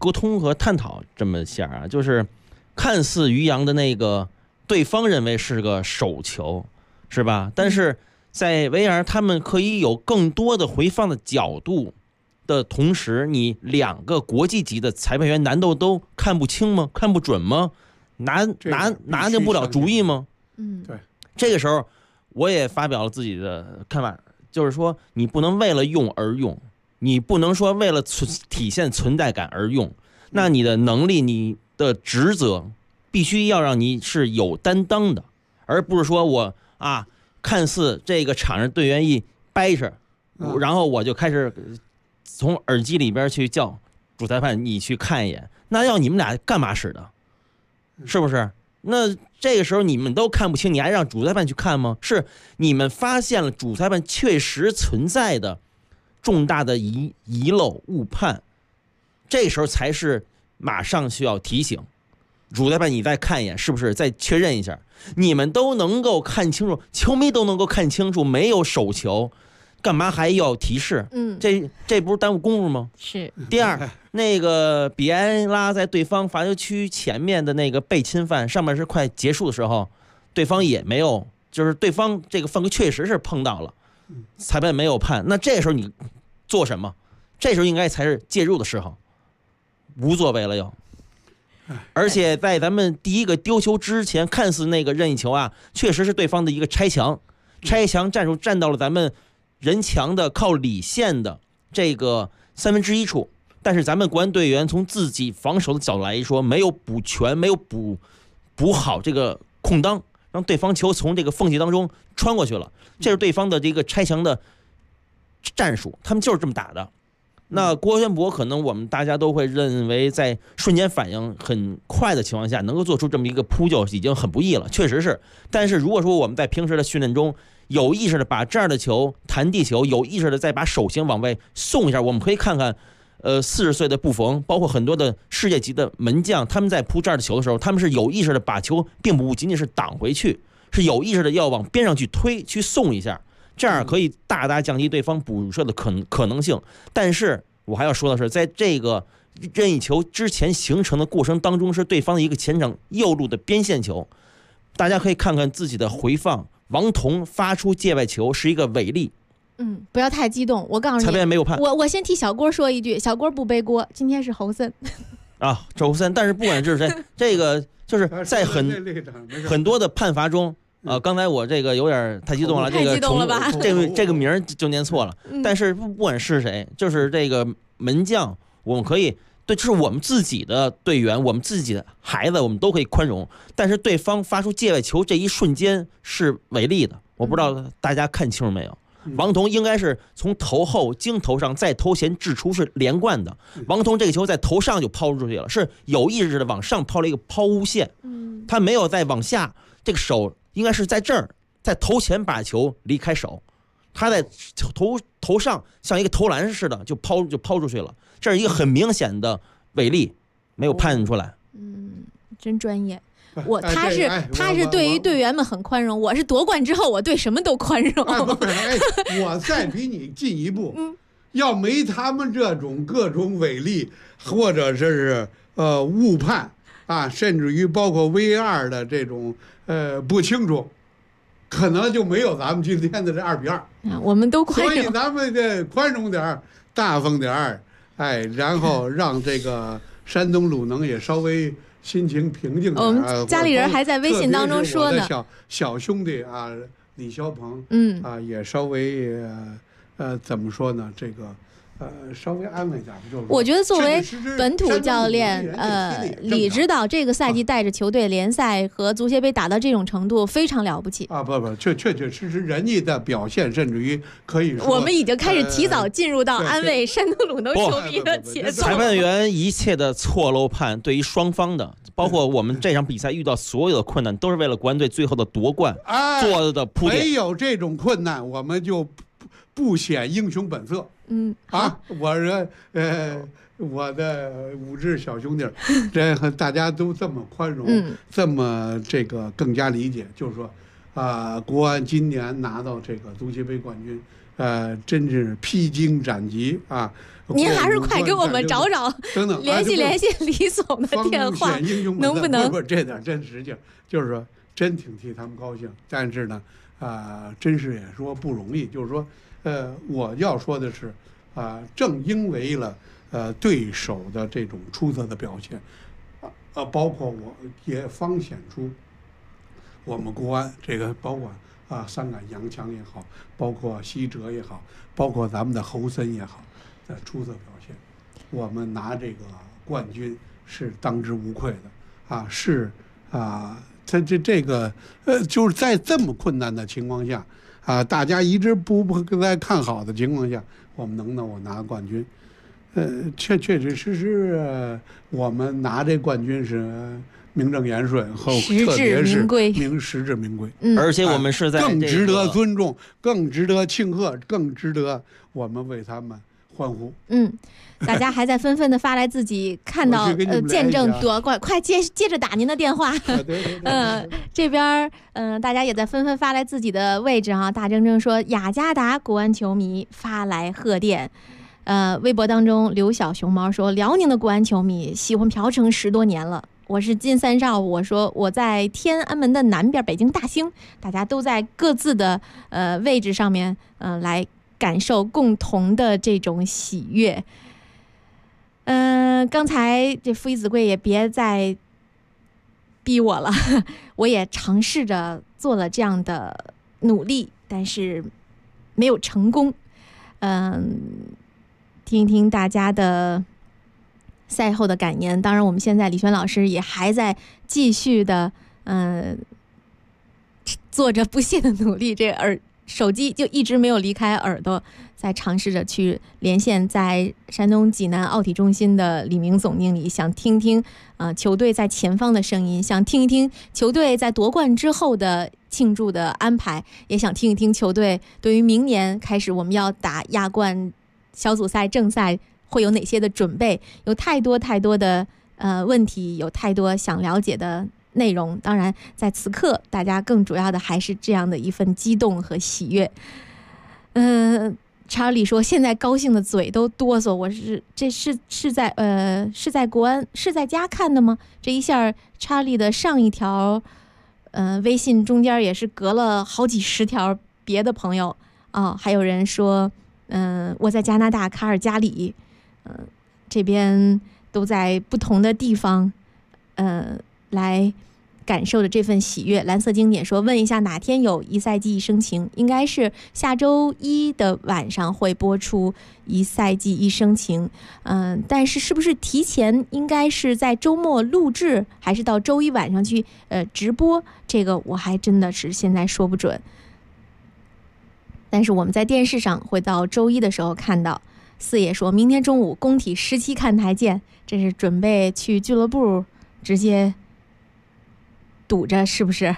沟通和探讨这么下啊，就是看似于洋的那个对方认为是个手球，是吧？但是在 VR 他们可以有更多的回放的角度的同时，你2个国际级的裁判员难道都看不清吗？看不准吗？拿定不了主意吗？ 对。 这个时候我也发表了自己的看法，就是说你不能为了用而用，你不能说为了体现存在感而用，那你的能力、你的职责必须要让你是有担当的，而不是说我看似这个场上队员一掰扯，然后我就开始从耳机里边去叫主裁判你去看一眼，那要你们俩干嘛使的？是不是？那这个时候你们都看不清，你还让主裁判去看吗？是你们发现了主裁判确实存在的重大的遗漏误判，这时候才是马上需要提醒主裁判，你再看一眼，是不是再确认一下？你们都能够看清楚，球迷都能够看清楚没有手球，干嘛还要提示？这不是耽误功夫吗？ 是。 第二，那个比埃拉在对方罚球区前面的那个被侵犯，上面是快结束的时候，对方也没有，就是对方这个犯规确实是碰到了，裁判没有判。那这时候你做什么？这时候应该才是介入的时候，无作为了又。而且在咱们第一个丢球之前，看似那个任意球确实是对方的一个拆墙战术，站到了咱们人墙的靠里线的这个1/3处，但是咱们国安队员从自己防守的角度来说，没有补全，没有补好这个空当，让对方球从这个缝隙当中穿过去了，这是对方的这个拆墙的战术，他们就是这么打的。那郭轩博可能我们大家都会认为，在瞬间反应很快的情况下，能够做出这么一个扑救已经很不易了，确实是。但是如果说我们在平时的训练中有意识的把这样的球弹地球，有意识的再把手型往外送一下，我们可以看看40岁的布冯，包括很多的世界级的门将，他们在扑这样的球的时候，他们是有意识的把球并不仅仅是挡回去，是有意识的要往边上去推，去送一下，这样可以大大降低对方补射的可能性。但是我还要说的是，在这个任意球之前形成的过程当中，是对方的一个前场右路的边线球，大家可以看看自己的回放，王彤发出界外球是一个违例。 不要太激动，我告诉你， 裁判没有判。我先替小郭说一句，小郭不背锅，今天是侯森侯森。但是不管是谁，这个就是在很多的判罚中。刚才我这个有点太激动了，这个名儿就念错了。但是不管是谁，就是这个门将，我们可以对，这是我们自己的队员，我们自己的孩子，我们都可以宽容。但是对方发出界外球这一瞬间是违例的，我不知道大家看清楚没有？王彤应该是从头后经头上再头前掷出是连贯的，王彤这个球在头上就抛出去了，是有意识的往上抛了一个抛物线，他没有再往下，这个手应该是在这儿，在头前把球离开手，他在头上像一个投篮似的就抛出去了，这是一个很明显的违例，没有判出来。 真专业。他是对于队员们很宽容，我是夺冠之后我对什么都宽容。 我再比你进一步，要没他们这种各种违例或者是误判甚至于包括 VR 的这种不清楚，可能就没有咱们今天的这2-2。 我们都宽容， 所以咱们这宽容点，大方点，然后让这个山东鲁能也稍微心情平静点。 我们家里人还在微信当中说呢， 小兄弟李霄鹏，也稍微怎么说呢？这个稍微安慰点，不就？ 我觉得作为本土教练，李指导这个赛季带着球队联赛和足协杯打到这种程度，非常了不起不，确实人家的表现，甚至于可以说， 我们已经开始提早进入到安慰山东鲁能球迷的节奏。 裁判员一切的错漏判，对于双方的，包括我们这场比赛遇到所有的困难，都是为了国安队最后的夺冠做的铺垫。 没有这种困难，我们就不显英雄本色。我的5只小兄弟，这大家都这么宽容，这么这个更加理解，就是说，国安今年拿到这个足协杯冠军， 真是披荆斩棘啊！ 您还是快给我们找找等等， 联系李总的电话，能不能？ 不，这点真实情，就是说真挺替他们高兴，但是呢，真是也说不容易。就是说，我要说的是，正因为了对手的这种出色的表现，包括我也方显出我们国安这个包括。三杆洋枪也好，包括西哲也好，包括咱们的侯森也好的出色表现，我们拿这个冠军是当之无愧的这个就是在这么困难的情况下大家一直不在看好的情况下，我们能我拿冠军，确实我们拿这冠军是名正言顺，特别是实至名归， 而且我们是在更值得尊重，更值得庆贺，更值得我们为他们欢呼。 大家还在纷纷的发来自己看到见证夺冠，快接着打您的电话。这边大家也在纷纷发来自己的位置哈。大铮铮说雅加达国安球迷发来贺电。微博当中刘小熊猫说辽宁的国安球迷喜欢朴成10多年了。我是金三少，我说我在天安门的南边，北京大兴，大家都在各自的位置上面来感受共同的这种喜悦。刚才这夫一子贵也别再逼我了，我也尝试着做了这样的努力，但是没有成功。听一听大家的赛后的感言。当然我们现在李轩老师也还在继续的做着不懈的努力，这手机就一直没有离开耳朵，在尝试着去连线在山东济南奥体中心的李明总经理，想听听球队在前方的声音，想听一听球队在夺冠之后的庆祝的安排，也想听一听球队对于明年开始我们要打亚冠小组赛正赛会有哪些的准备，有太多的问题，有太多想了解的内容。当然在此刻大家更主要的还是这样的一份激动和喜悦。查理说现在高兴的嘴都哆嗦，我是在国安是在家看的吗？这一下查理的上一条微信中间也是隔了好几十条别的朋友还有人说我在加拿大卡尔加里，这边都在不同的地方来感受的这份喜悦。蓝色经典说问一下哪天有一赛季一生情，应该是下周一的晚上会播出一赛季一生情，但是不是提前应该是在周末录制，还是到周一晚上去直播，这个我还真的是现在说不准。但是我们在电视上会到周一的时候看到。四爷说明天中午工体17看台见，这是准备去俱乐部直接堵着是不是？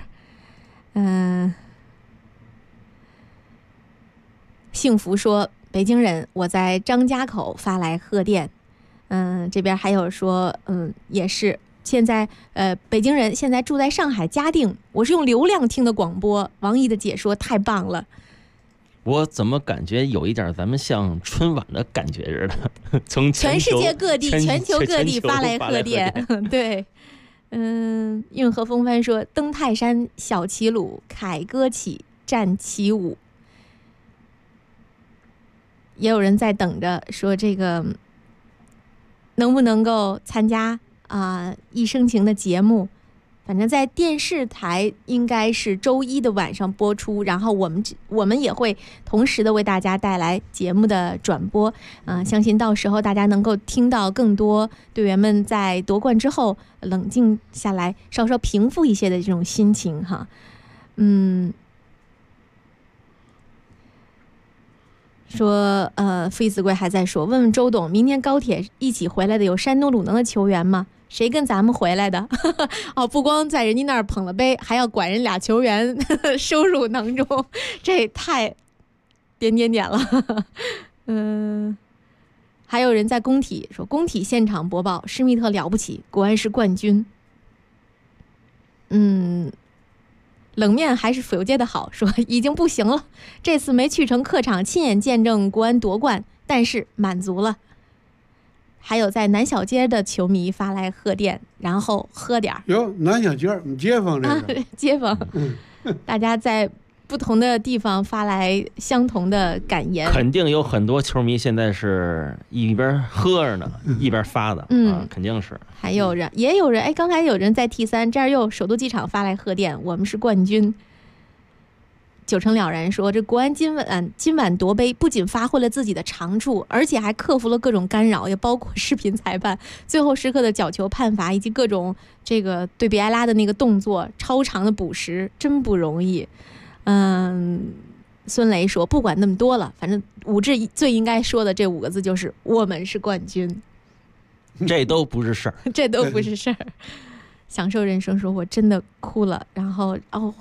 幸福说北京人，我在张家口发来贺电。这边还有说也是现在北京人现在住在上海嘉定，我是用流量听的广播，王毅的解说太棒了。 我怎么感觉有一点咱们像春晚的感觉似的，从全世界各地全球各地发来贺电。对，运河风帆说登泰山小齐鲁凯歌起战旗舞。也有人在等着说这个能不能够参加一生情的节目，反正在电视台应该是周一的晚上播出，然后我们也会同时的为大家带来节目的转播。相信到时候大家能够听到更多队员们在夺冠之后冷静下来，稍稍平复一些的这种心情哈。说费子贵还在说问问周董，明天高铁一起回来的有山东鲁能的球员吗？谁跟咱们回来的？不光在人家那儿捧了杯，还要管人俩球员收入囊中，这太点了。还有人在工体说工体现场播报施密特了不起，国安是冠军。 冷面还是府街的好，说已经不行了，这次没去成客场亲眼见证国安夺冠，但是满足了。还有在南小街的球迷发来贺电，然后喝点儿。 哟，南小街我们街坊这个、 街坊，大家在不同的地方发来相同的感言。 肯定有很多球迷现在是一边喝着呢，一边发的，肯定是。 还有人，也有人，哎，刚才有人在 T3，这儿又首都机场发来贺电，我们是冠军。九成了然说，这国安今晚夺杯，不仅发挥了自己的长处，而且还克服了各种干扰，也包括视频裁判最后时刻的角球判罚，以及各种这个对比埃拉的那个动作超长的补时，真不容易。孙雷说，不管那么多了，反正武志最应该说的这5个字就是我们是冠军。 这都不是事儿， 这都不是事儿。享受人生说，我真的哭了。然后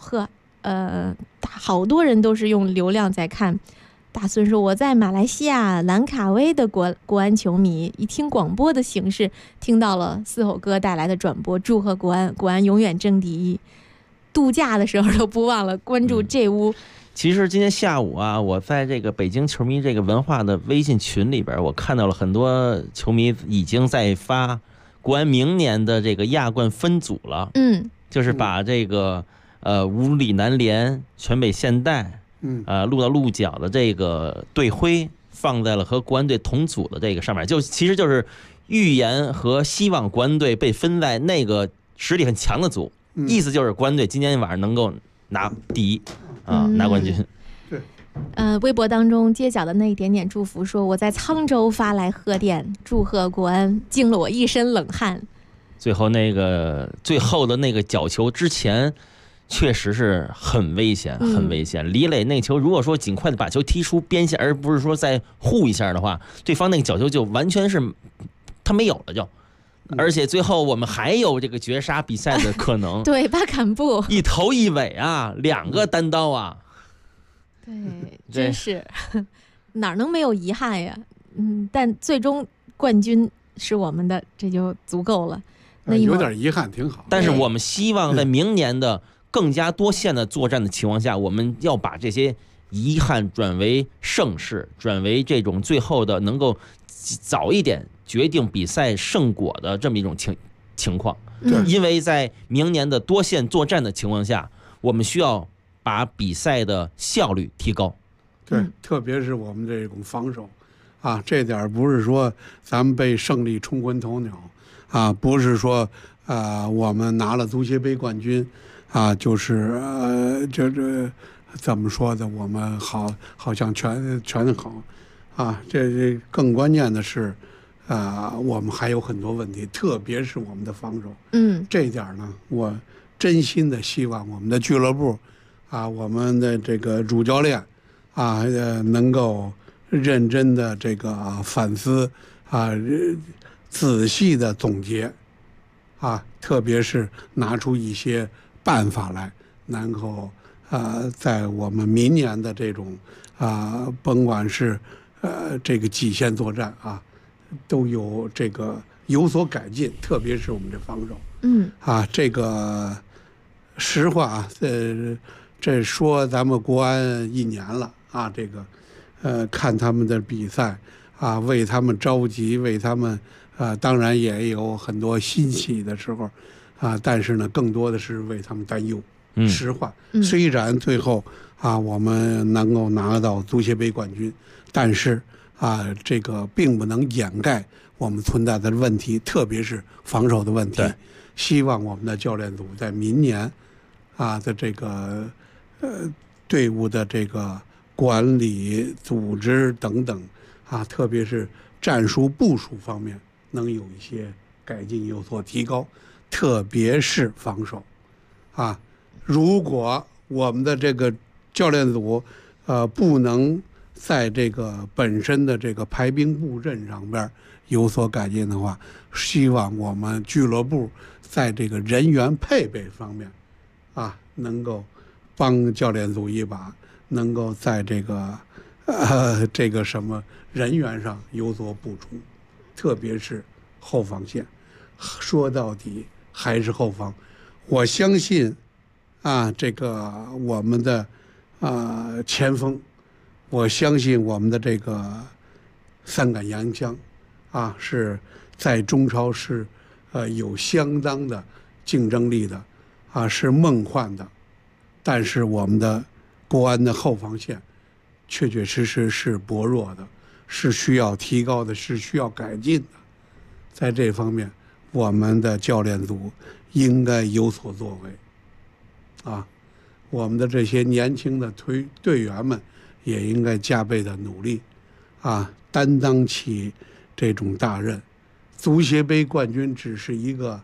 好多人都是用流量在看。大孙说，我在马来西亚兰卡威的国安球迷，一听广播的形式，听到了四吼哥带来的转播，祝贺国安永远争第一。度假的时候都不忘了关注这屋。 其实今天下午啊，我在这个北京球迷这个文化的微信群里边，我看到了很多球迷已经在发国安明年的这个亚冠分组了。就是把这个五里南联、全北现代，鹿到鹿角的这个队徽放在了和国安队同组的这个上面，其实就是预言和希望国安队被分在那个实力很强的组，意思就是国安队今天晚上能够拿第一拿冠军。 对。 微博当中街角的那一点点祝福说，我在沧州发来贺电，祝贺国安，惊了我一身冷汗。 最后的那个角球之前确实是很危险，很危险。李磊那球如果说尽快的把球踢出边线，而不是说再护一下的话，对方那个角球就完全是他没有了就。而且最后我们还有这个绝杀比赛的可能。 对，巴坎布一头一尾啊，2个单刀啊。 对，真是哪能没有遗憾呀？但最终冠军是我们的，这就足够了。那有点遗憾挺好。 但是我们希望在明年的更加多线的作战的情况下，我们要把这些遗憾转为盛世，转为这种最后的能够早一点决定比赛胜果的这么一种情况。因为在明年的多线作战的情况下，我们需要把比赛的效率提高。 对，特别是我们这种防守啊，这点不是说咱们被胜利冲昏头脑啊，不是说我们拿了足协杯冠军啊，就是这怎么说的，我们好像全好啊。这更关键的是我们还有很多问题，特别是我们的防守。这一点呢，我真心的希望我们的俱乐部啊，我们的这个主教练啊，能够认真的这个反思啊，仔细的总结啊，特别是拿出一些办法来，能够在我们明年的这种甭管是这个几线作战啊，都有这个有所改进，特别是我们这防守。这个实话啊，这说咱们国安1年了啊，这个看他们的比赛啊，为他们着急，为他们当然也有很多欣喜的时候啊，但是呢，更多的是为他们担忧。实话，虽然最后我们能够拿到足协杯冠军，但是这个并不能掩盖我们存在的问题，特别是防守的问题。希望我们的教练组在明年的这个队伍的这个管理、组织等等特别是战术部署方面能有一些改进，有所提高，特别是防守如果我们的这个教练组不能在这个本身的这个排兵布阵上边有所改进的话，希望我们俱乐部在这个人员配备方面能够帮教练组一把，能够在这个这个什么人员上有所补充，特别是后防线。说到底还是后防。我相信这个我们的前锋，我相信我们的这个三杆洋将是在中超是有相当的竞争力的是梦幻的，但是我们的国安的后防线确确实实是薄弱的，是需要提高的，是需要改进的。在这方面，我们的教练组应该有所作为我们的这些年轻的队员们也应该加倍的努力担当起这种大任。足协杯冠军只是一个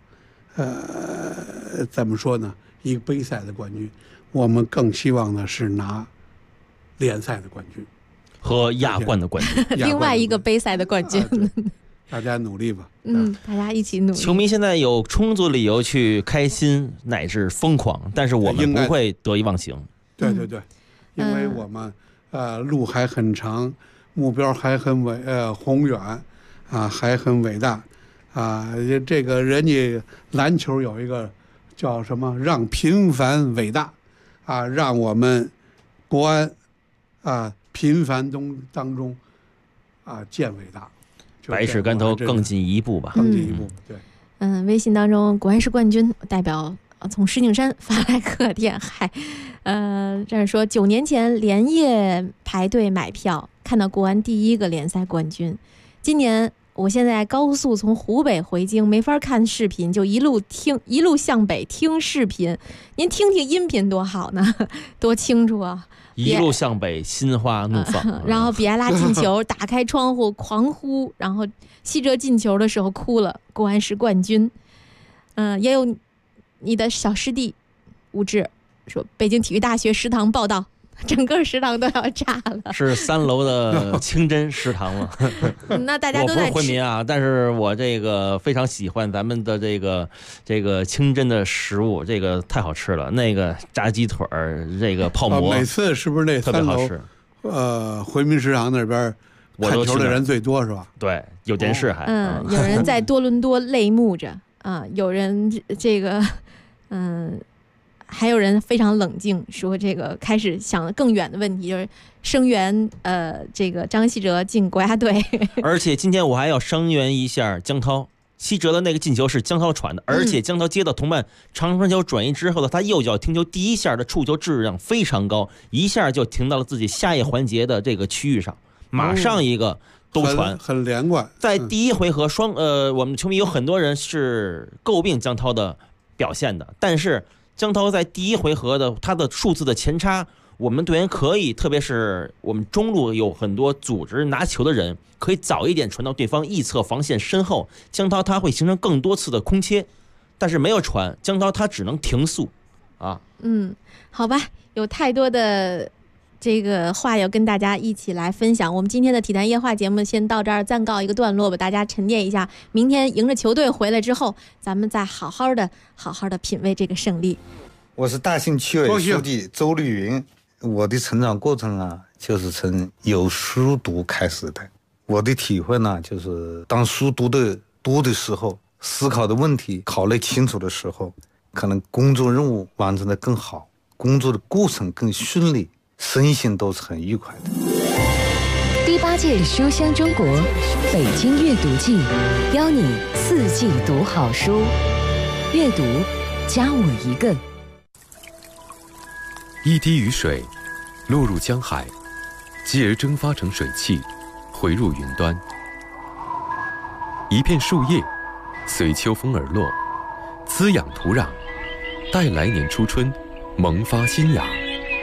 怎么说呢，一个杯赛的冠军，我们更希望的是拿联赛的冠军和亚冠的冠军另外一个杯赛的冠军大家努力吧。 大家一起努力。 球迷现在有充足理由去开心乃至疯狂，但是我们不会得意忘形。 对对对，因为我们路还很长，目标还很宏远还很伟大这个人家篮球有一个叫什么，让平凡伟大让我们国安平凡当中见伟大， 百尺竿头更进一步吧， 更进一步。对， 微信当中国安是冠军代表从石景山发来贺电，这样说：9年前连夜排队买票，看到国安第一个联赛冠军。今年我现在高速从湖北回京，没法看视频，就一路向北听视频。您听听音频多好呢，多清楚啊！ 一路向北，心花怒放。 然后比埃拉进球，打开窗户狂呼，然后西哲进球的时候哭了，国安是冠军。也有你的小师弟吴志说，北京体育大学食堂报道，整个食堂都要炸了，是 3楼的清真食堂吗？ 那大家都在吃。 我不是回民啊，但是我这个非常喜欢咱们的这个清真的食物，这个太好吃了。那个炸鸡腿儿，这个泡馍， 每次是不是那3楼回民食堂那边看球的人最多是吧？ 对，有电视还有人在多伦多泪目着有人这个还有人非常冷静，说这个开始想了更远的问题，就是声援这个张稀哲进国家队。 而且今天我还要声援一下江涛，稀哲的那个进球是江涛传的，而且江涛接到同伴长传球转移之后的他右脚停球第一下的触球质量非常高，一下就停到了自己下一环节的这个区域上，马上一个兜传， 很连贯。 在第一回合我们球迷有很多人是诟病江涛的表现的，但是江涛在第一回合的他的数字的前插，我们队员可以，特别是我们中路有很多组织拿球的人，可以早一点传到对方翼侧防线身后，江涛他会形成更多次的空切，但是没有传，江涛他只能停速好吧，有太多的这个话要跟大家一起来分享。我们今天的体坛夜话节目先到这儿暂告一个段落吧，大家沉淀一下，明天迎着球队回来之后，咱们再好好的品味这个胜利。 我是大兴区委书记周绿云，我的成长过程就是从有书读开始的。我的体会呢，就是当书读的多的时候，思考的问题考虑清楚的时候，可能工作任务完成的更好，工作的过程更顺利，身心都是很愉快的。 第8届书香中国北京阅读季，邀你4季读好书，阅读加我一个。 一滴雨水落入江海，继而蒸发成水汽，回入云端。一片树叶随秋风而落，滋养土壤，待来年初春萌发新芽。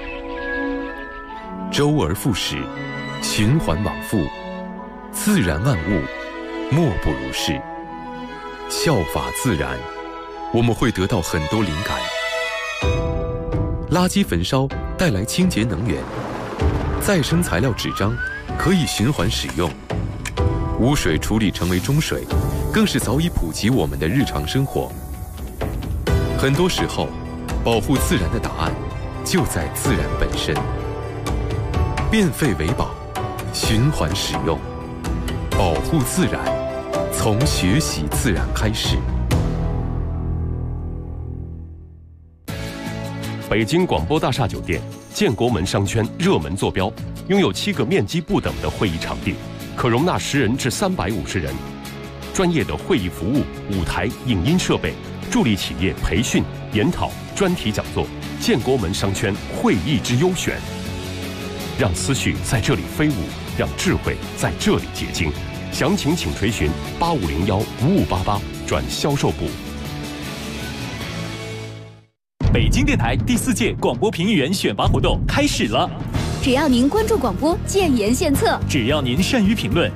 周而复始，循环往复，自然万物莫不如是。效法自然，我们会得到很多灵感。垃圾焚烧带来清洁能源，再生材料纸张可以循环使用，污水处理成为中水，更是早已普及我们的日常生活。很多时候，保护自然的答案就在自然本身。变废为宝，循环使用，保护自然，从学习自然开始。 北京广播大厦酒店建国门商圈热门坐标，拥有7个面积不等的会议场地，可容纳10人至350人。专业的会议服务、舞台、影音设备，助力企业培训、研讨、专题讲座。建国门商圈会议之优选，让思绪在这里飞舞，让智慧在这里结晶。详情请垂询8501-5588转销售部。 北京电台第4届广播评议员选拔活动开始了。 只要您关注广播，建言献策； 只要您善于评论，